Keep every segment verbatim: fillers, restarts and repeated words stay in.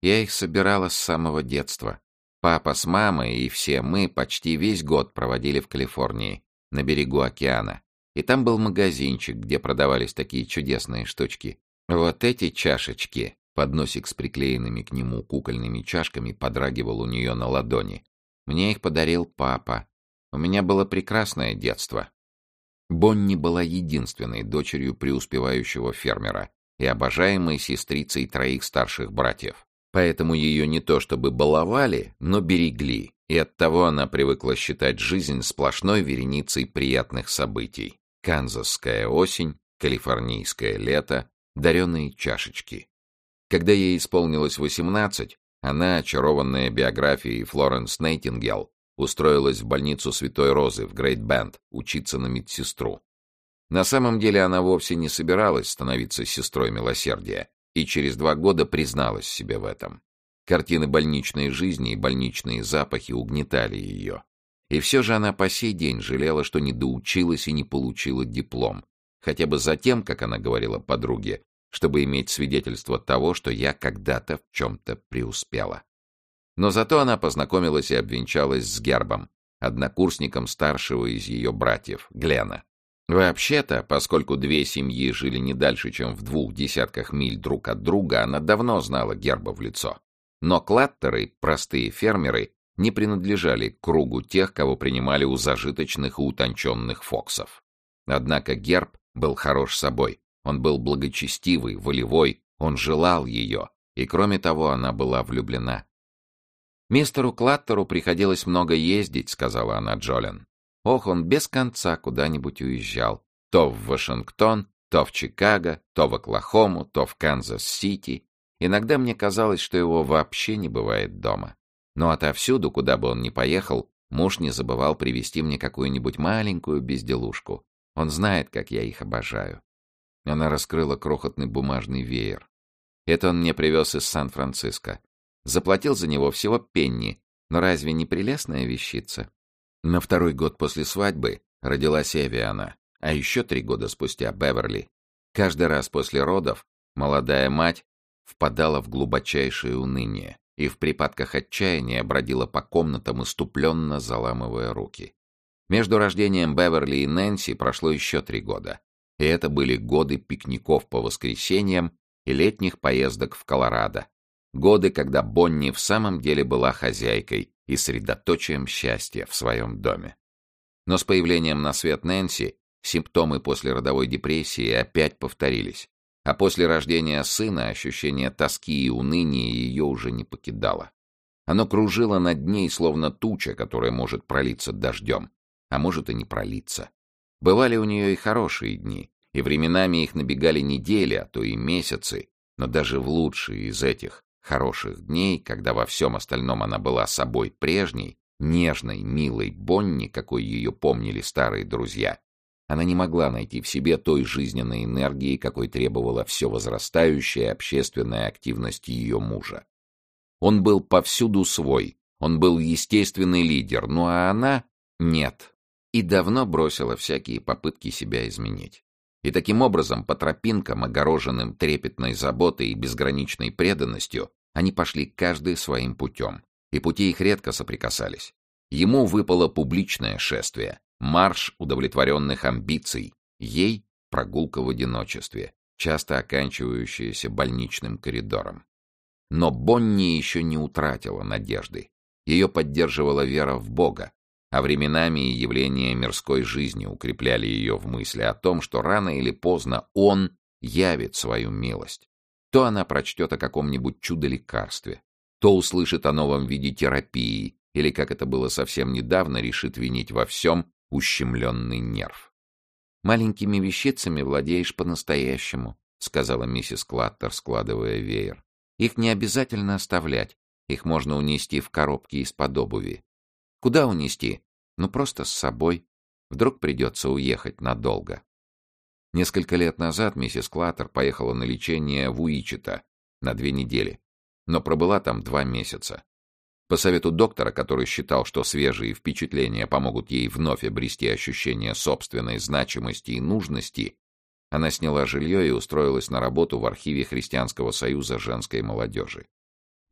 Я их собирала с самого детства. Папа с мамой и все мы почти весь год проводили в Калифорнии, на берегу океана. И там был магазинчик, где продавались такие чудесные штучки. Вот эти чашечки, подносик с приклеенными к нему кукольными чашками подрагивал у нее на ладони. Мне их подарил папа. У меня было прекрасное детство. Бонни была единственной дочерью преуспевающего фермера и обожаемой сестрицей троих старших братьев. Поэтому ее не то чтобы баловали, но берегли, и оттого она привыкла считать жизнь сплошной вереницей приятных событий. Канзасская осень, калифорнийское лето, дареные чашечки. Когда ей исполнилось восемнадцать, она, очарованная биографией Флоренс Найтингейл, устроилась в больницу Святой Розы в Грейт-Бенд учиться на медсестру. На самом деле она вовсе не собиралась становиться сестрой милосердия, и через два года призналась себе в этом. Картины больничной жизни и больничные запахи угнетали ее. И все же она по сей день жалела, что не доучилась и не получила диплом, хотя бы за тем, как она говорила подруге, чтобы иметь свидетельство того, что я когда-то в чем-то преуспела. Но зато она познакомилась и обвенчалась с Гербом, однокурсником старшего из ее братьев, Глена. Вообще-то, поскольку две семьи жили не дальше, чем в двух десятках миль друг от друга, она давно знала Герба в лицо. Но Клаттеры, простые фермеры, не принадлежали к кругу тех, кого принимали у зажиточных и утонченных фоксов. Однако Герб был хорош собой, он был благочестивый, волевой, он желал ее, и кроме того она была влюблена. «Мистеру Клаттеру приходилось много ездить», — сказала она Джолен. Ох, он без конца куда-нибудь уезжал. То в Вашингтон, то в Чикаго, то в Оклахому, то в Канзас-Сити. Иногда мне казалось, что его вообще не бывает дома. Но отовсюду, куда бы он ни поехал, муж не забывал привезти мне какую-нибудь маленькую безделушку. Он знает, как я их обожаю. Она раскрыла крохотный бумажный веер. Это он мне привез из Сан-Франциско. Заплатил за него всего пенни, но разве не прелестная вещица? На второй год после свадьбы родилась Эвиана, а еще три года спустя Беверли. Каждый раз после родов молодая мать впадала в глубочайшее уныние и в припадках отчаяния бродила по комнатам, иступленно заламывая руки. Между рождением Беверли и Нэнси прошло еще три года, и это были годы пикников по воскресеньям и летних поездок в Колорадо. Годы, когда Бонни в самом деле была хозяйкой и средоточием счастья в своем доме. Но с появлением на свет Нэнси симптомы послеродовой депрессии опять повторились, а после рождения сына ощущение тоски и уныния ее уже не покидало. Оно кружило над ней, словно туча, которая может пролиться дождем, а может и не пролиться. Бывали у нее и хорошие дни, и временами их набегали недели, а то и месяцы, но даже в лучшие из этих хороших дней, когда во всем остальном она была собой прежней, нежной, милой Бонни, какой ее помнили старые друзья, она не могла найти в себе той жизненной энергии, какой требовала все возрастающая общественная активность ее мужа. Он был повсюду свой, он был естественный лидер, ну а она — нет, и давно бросила всякие попытки себя изменить. И таким образом, по тропинкам, огороженным трепетной заботой и безграничной преданностью, они пошли каждый своим путем, и пути их редко соприкасались. Ему выпало публичное шествие, марш удовлетворенных амбиций, ей — прогулка в одиночестве, часто оканчивающаяся больничным коридором. Но Бонни еще не утратила надежды. Ее поддерживала вера в Бога, а временами и явления мирской жизни укрепляли ее в мысли о том, что рано или поздно Он явит свою милость. То она прочтет о каком-нибудь чудо-лекарстве, то услышит о новом виде терапии, или, как это было совсем недавно, решит винить во всем ущемленный нерв. «Маленькими вещицами владеешь по-настоящему», — сказала миссис Клаттер, складывая веер. «Их не обязательно оставлять, их можно унести в коробке из-под обуви». «Куда унести?» «Ну, просто с собой. Вдруг придется уехать надолго». Несколько лет назад миссис Клаттер поехала на лечение в Уичито на две недели, но пробыла там два месяца. По совету доктора, который считал, что свежие впечатления помогут ей вновь обрести ощущение собственной значимости и нужности, она сняла жилье и устроилась на работу в архиве Христианского союза женской молодежи.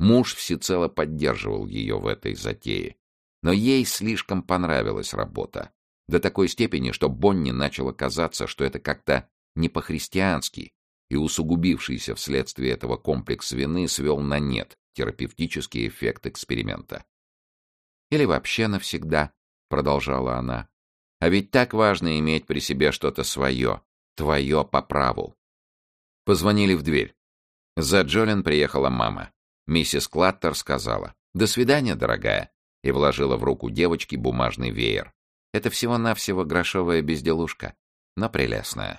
Муж всецело поддерживал ее в этой затее. Но ей слишком понравилась работа. До такой степени, что Бонни начало казаться, что это как-то не по-христиански, и усугубившийся вследствие этого комплекс вины свел на нет терапевтический эффект эксперимента. «Или вообще навсегда», — продолжала она. «А ведь так важно иметь при себе что-то свое, твое по праву». Позвонили в дверь. За Джолин приехала мама. Миссис Клаттер сказала: «До свидания, дорогая», и вложила в руку девочки бумажный веер. Это всего-навсего грошовая безделушка, но прелестная.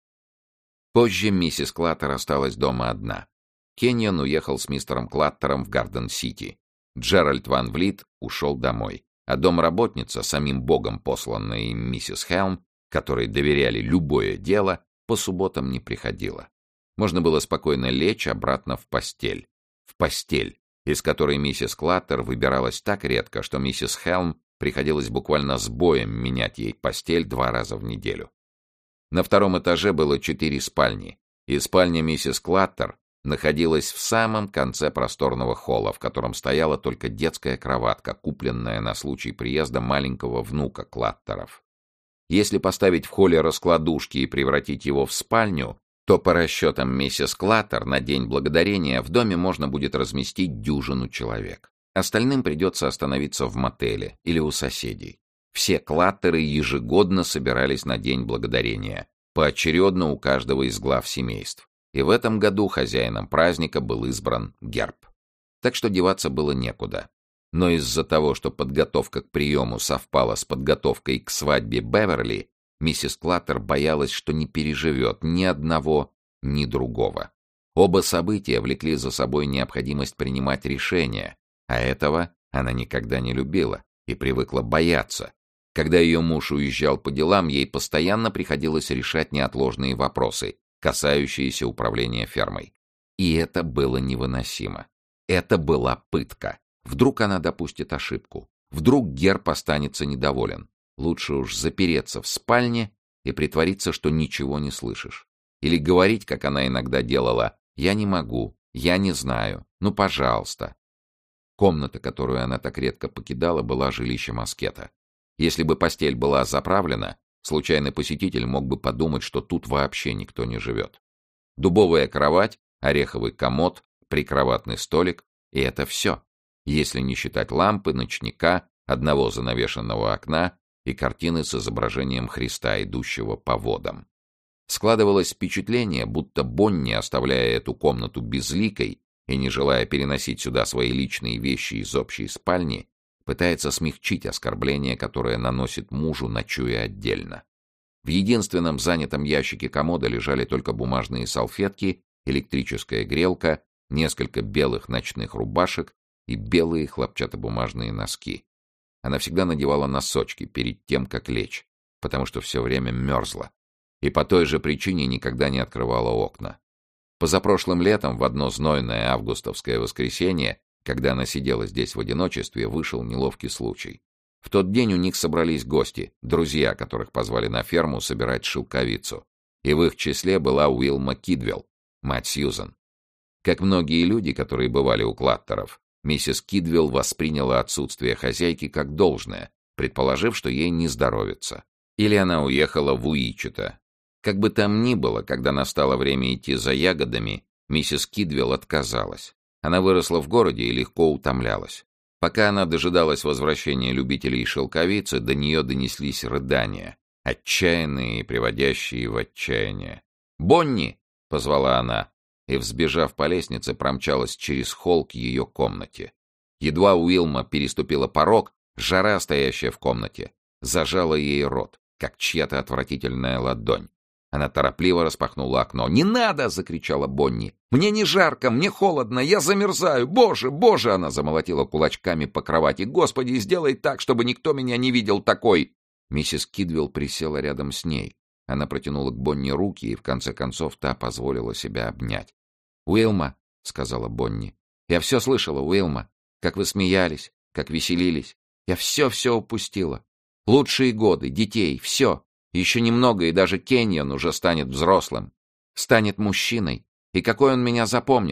Позже миссис Клаттер осталась дома одна. Кеньон уехал с мистером Клаттером в Гарден-Сити. Джеральд Ван Влит ушел домой, а домработница, самим богом посланная им миссис Хелм, которой доверяли любое дело, по субботам не приходила. Можно было спокойно лечь обратно в постель. В постель, из которой миссис Клаттер выбиралась так редко, что миссис Хелм приходилось буквально с боем менять ей постель два раза в неделю. На втором этаже было четыре спальни, и спальня миссис Клаттер находилась в самом конце просторного холла, в котором стояла только детская кроватка, купленная на случай приезда маленького внука Клаттеров. Если поставить в холле раскладушки и превратить его в спальню, то по расчетам миссис Клаттер на День Благодарения в доме можно будет разместить дюжину человек. Остальным придется остановиться в мотеле или у соседей. Все Клаттеры ежегодно собирались на День Благодарения, поочередно у каждого из глав семейств. И в этом году хозяином праздника был избран Герб. Так что деваться было некуда. Но из-за того, что подготовка к приему совпала с подготовкой к свадьбе Беверли, миссис Клаттер боялась, что не переживет ни одного, ни другого. Оба события влекли за собой необходимость принимать решения, а этого она никогда не любила и привыкла бояться. Когда ее муж уезжал по делам, ей постоянно приходилось решать неотложные вопросы, касающиеся управления фермой. И это было невыносимо. Это была пытка. Вдруг она допустит ошибку. Вдруг Герб останется недоволен. Лучше уж запереться в спальне и притвориться, что ничего не слышишь. Или говорить, как она иногда делала: «Я не могу, я не знаю, ну, пожалуйста». Комната, которую она так редко покидала, была жилищем аскета. Если бы постель была заправлена, случайный посетитель мог бы подумать, что тут вообще никто не живет. Дубовая кровать, ореховый комод, прикроватный столик — и это все, если не считать лампы, ночника, одного занавешенного окна и картины с изображением Христа, идущего по водам. Складывалось впечатление, будто Бонни, оставляя эту комнату безликой и не желая переносить сюда свои личные вещи из общей спальни, пытается смягчить оскорбление, которое наносит мужу, ночуя отдельно. В единственном занятом ящике комода лежали только бумажные салфетки, электрическая грелка, несколько белых ночных рубашек и белые хлопчатобумажные носки. Она всегда надевала носочки перед тем, как лечь, потому что все время мерзла, и по той же причине никогда не открывала окна. Позапрошлым летом, в одно знойное августовское воскресенье, когда она сидела здесь в одиночестве, вышел неловкий случай. В тот день у них собрались гости, друзья, которых позвали на ферму собирать шелковицу. И в их числе была Уилма Кидвелл, мать Сьюзан. Как многие люди, которые бывали у Клаттеров, миссис Кидвелл восприняла отсутствие хозяйки как должное, предположив, что ей не здоровится. Или она уехала в Уичета. Как бы там ни было, когда настало время идти за ягодами, миссис Кидвелл отказалась. Она выросла в городе и легко утомлялась. Пока она дожидалась возвращения любителей шелковицы, до нее донеслись рыдания, отчаянные и приводящие в отчаяние. «Бонни!» — позвала она, и, взбежав по лестнице, промчалась через холл к ее комнате. Едва Уилма переступила порог, жара, стоящая в комнате, зажала ей рот, как чья-то отвратительная ладонь. Она торопливо распахнула окно. «Не надо!» — закричала Бонни. «Мне не жарко, мне холодно, я замерзаю! Боже, боже!» Она замолотила кулачками по кровати. «Господи, сделай так, чтобы никто меня не видел такой!» Миссис Кидвелл присела рядом с ней. Она протянула к Бонни руки, и в конце концов та позволила себя обнять. «Уилма!» — сказала Бонни. «Я все слышала, Уилма. Как вы смеялись, как веселились. Я все-все упустила. Лучшие годы, детей, все. Еще немного, и даже Кеньон уже станет взрослым. Станет мужчиной. И какой он меня запомнит?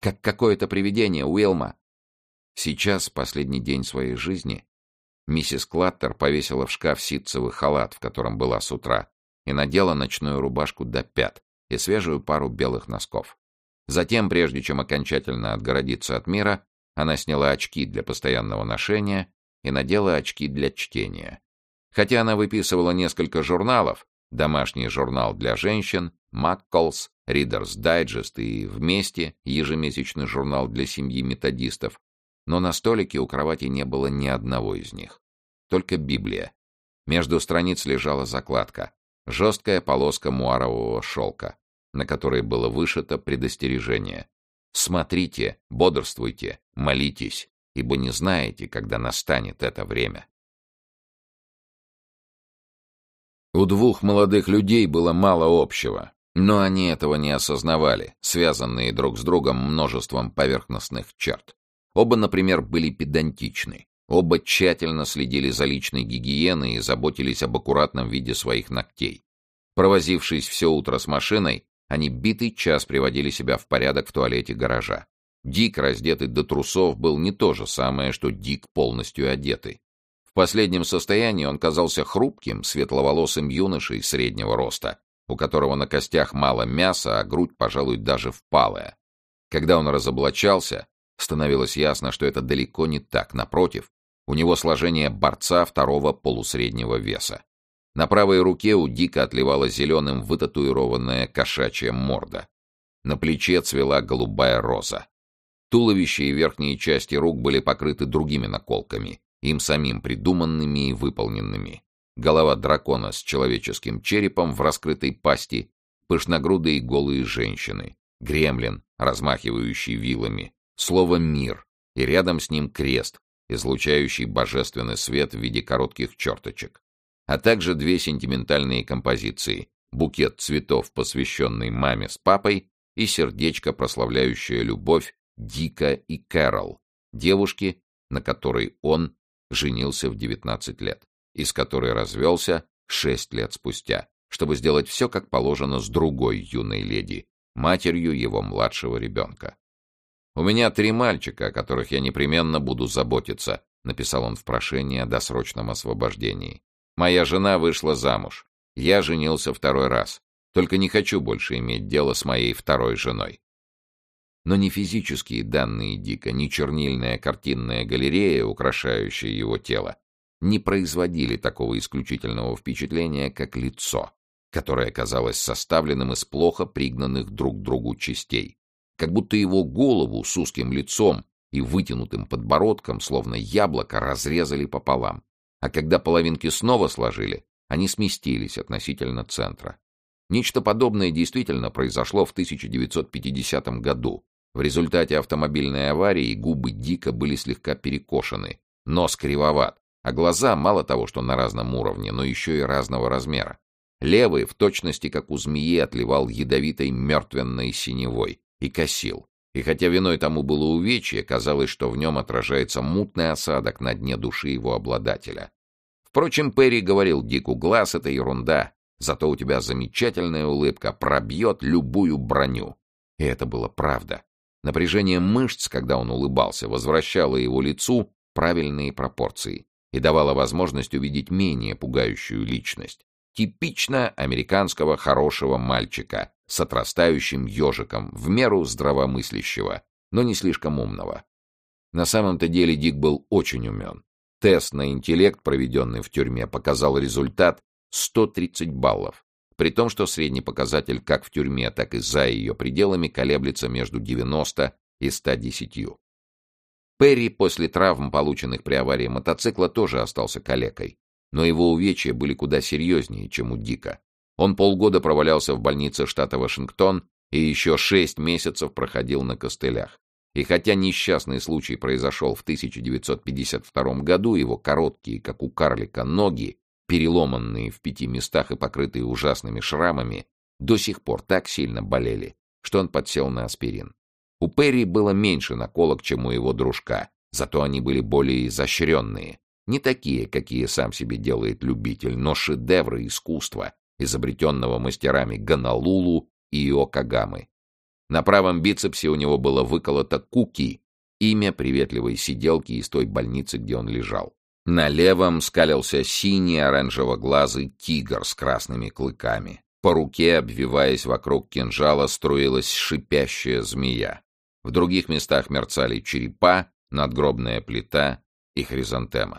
Как какое-то привидение, Уилма!» Сейчас, последний день своей жизни, миссис Клаттер повесила в шкаф ситцевый халат, в котором была с утра, и надела ночную рубашку до пят и свежую пару белых носков. Затем, прежде чем окончательно отгородиться от мира, она сняла очки для постоянного ношения и надела очки для чтения. Хотя она выписывала несколько журналов, домашний журнал для женщин, Макколс, Reader's Digest и «Вместе», ежемесячный журнал для семьи методистов, но на столике у кровати не было ни одного из них. Только Библия. Между страниц лежала закладка, жесткая полоска муарового шелка, на которой было вышито предостережение: «Смотрите, бодрствуйте, молитесь, ибо не знаете, когда настанет это время». У двух молодых людей было мало общего, но они этого не осознавали, связанные друг с другом множеством поверхностных черт. Оба, например, были педантичны. Оба тщательно следили за личной гигиеной и заботились об аккуратном виде своих ногтей. Провозившись все утро с машиной, они битый час приводили себя в порядок в туалете гаража. Дик, раздетый до трусов, был не то же самое, что Дик, полностью одетый. В последнем состоянии он казался хрупким, светловолосым юношей среднего роста, у которого на костях мало мяса, а грудь, пожалуй, даже впалая. Когда он разоблачался, становилось ясно, что это далеко не так. Напротив, у него сложение борца второго полусреднего веса. На правой руке у Дика отливала зеленым вытатуированная кошачья морда. На плече цвела голубая роза. Туловище и верхние части рук были покрыты другими наколками, им самим придуманными и выполненными. Голова дракона с человеческим черепом в раскрытой пасти, пышногрудые голые женщины, гремлин, размахивающий вилами, слово «мир», и рядом с ним крест, излучающий божественный свет в виде коротких черточек, а также две сентиментальные композиции: букет цветов, посвященный маме с папой, и сердечко, прославляющее любовь Дика и Кэрол, девушки, на которой он женился в девятнадцать лет, и с которой развелся шесть лет спустя, чтобы сделать все как положено с другой юной леди, матерью его младшего ребенка. «У меня три мальчика, о которых я непременно буду заботиться», — написал он в прошении о досрочном освобождении. «Моя жена вышла замуж. Я женился второй раз. Только не хочу больше иметь дело с моей второй женой». Но ни физические данные Дика, ни чернильная картинная галерея, украшающая его тело, не производили такого исключительного впечатления, как лицо, которое казалось составленным из плохо пригнанных друг к другу частей. Как будто его голову с узким лицом и вытянутым подбородком, словно яблоко, разрезали пополам. А когда половинки снова сложили, они сместились относительно центра. Нечто подобное действительно произошло в тысяча девятьсот пятидесятом году. В результате автомобильной аварии губы Дика были слегка перекошены, нос кривоват, а глаза мало того, что на разном уровне, но еще и разного размера. Левый, в точности как у змеи, отливал ядовитой мертвенной синевой и косил. И хотя виной тому было увечье, казалось, что в нем отражается мутный осадок на дне души его обладателя. Впрочем, Перри говорил Дику: «Глаз — это ерунда, зато у тебя замечательная улыбка, пробьет любую броню». И это было правда. Напряжение мышц, когда он улыбался, возвращало его лицу правильные пропорции и давало возможность увидеть менее пугающую личность. Типично американского хорошего мальчика с отрастающим ежиком, в меру здравомыслящего, но не слишком умного. На самом-то деле Дик был очень умен. Тест на интеллект, проведенный в тюрьме, показал результат сто тридцать баллов, при том, что средний показатель как в тюрьме, так и за ее пределами колеблется между девяноста и ста десятью. Перри после травм, полученных при аварии мотоцикла, тоже остался калекой, но его увечья были куда серьезнее, чем у Дика. Он полгода провалялся в больнице штата Вашингтон и еще шесть месяцев проходил на костылях. И хотя несчастный случай произошел в тысяча девятьсот пятьдесят втором году, его короткие, как у карлика, ноги, переломанные в пяти местах и покрытые ужасными шрамами, до сих пор так сильно болели, что он подсел на аспирин. У Перри было меньше наколок, чем у его дружка, зато они были более изощренные. Не такие, какие сам себе делает любитель, но шедевры искусства, изобретенного мастерами Гонолулу и Иокогамы. На правом бицепсе у него было выколото «Куки», имя приветливой сиделки из той больницы, где он лежал. На левом скалился синий оранжево-глазый тигр с красными клыками. По руке, обвиваясь вокруг кинжала, струилась шипящая змея. В других местах мерцали черепа, надгробная плита и хризантема.